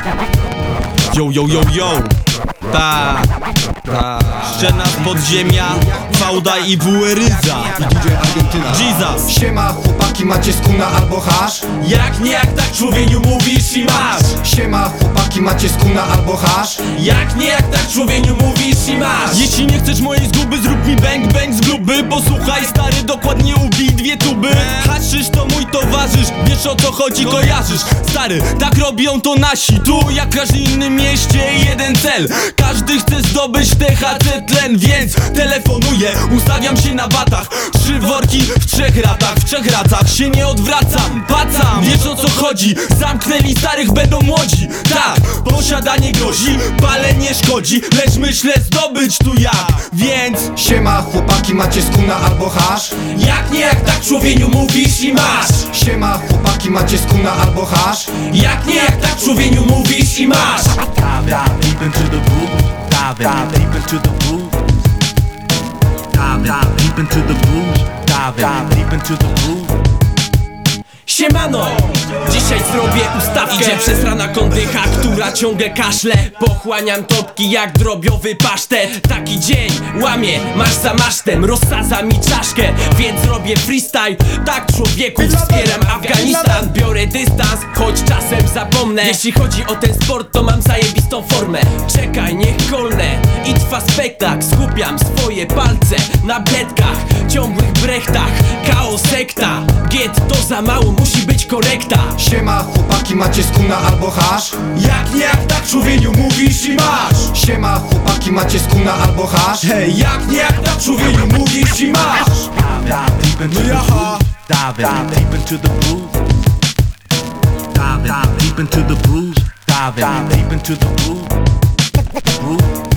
Yo, yo, yo, yo. Ta scena z podziemia, fałda i WRyza i DJ Argentyna. Jesus. Siema chłopaki, macie skuna albo hasz? Jak nie, jak tak człowieku mówisz i masz. Siema chłopaki, macie skuna albo hasz? Jak nie, jak tak człowieku mówisz i masz. Jeśli nie chcesz mojej zguby, zrób mi bang bang z gruby. Posłuchaj stary, dokładnie ubij dwie tuby. Haszysz to mój towarzysz, wiesz o co chodzi, kojarzysz. Stary, tak robią to nasi. Tu jak w każdym innym mieście jeden cel. Każdy chce zdobyć THC tlen, więc telefonuję, ustawiam się na batach. 3 worki w 3 ratach, w 3 racach się nie odwracam, pacam. Wiesz o co chodzi, zamknęli starych, będą młodzi. Tak, posiadanie grozi, palenie szkodzi, lecz myślę zdobyć tu ja, więc Siema chłopaki, macie skuna albo hasz? jak nie, jak tak człowieku mówisz i masz. Siema chłopaki, macie skuna albo hasz? Jak nie, jak tak człowieku mówisz i masz. Dive deep into the groove. Dive deep into the groove. Dive deep into the groove. Dive deep into the groove. Siemano! Dzisiaj zrobię ustawkę. Idzie przesrana kondycha, która ciągle kaszle. Pochłaniam topki jak drobiowy pasztet. Taki dzień, łamie, masz za masztem. Rozsadza mi czaszkę, więc robię freestyle. Tak człowieku, wspieram Afganistan. Biorę dystans, choć czasem zapomnę. Jeśli chodzi o ten sport, to mam zajebistą formę. Czekaj, niech kolnę i trwa spektakl. Skupiam swoje palce na bledkach, ciągłych brechtach. Chaos sekta, get to za mało, musi być korekta. Siema chłopaki, macie skuna albo hasz? Jak nie, jak tak człowieku mówisz i masz. Siema chłopaki, macie skuna albo hasz? Hej, jak nie, jak tak człowieku mówisz i masz. Dive deep into the groove. Dive deep into the groove. Dive deep into the groove. Dive deep into the groove.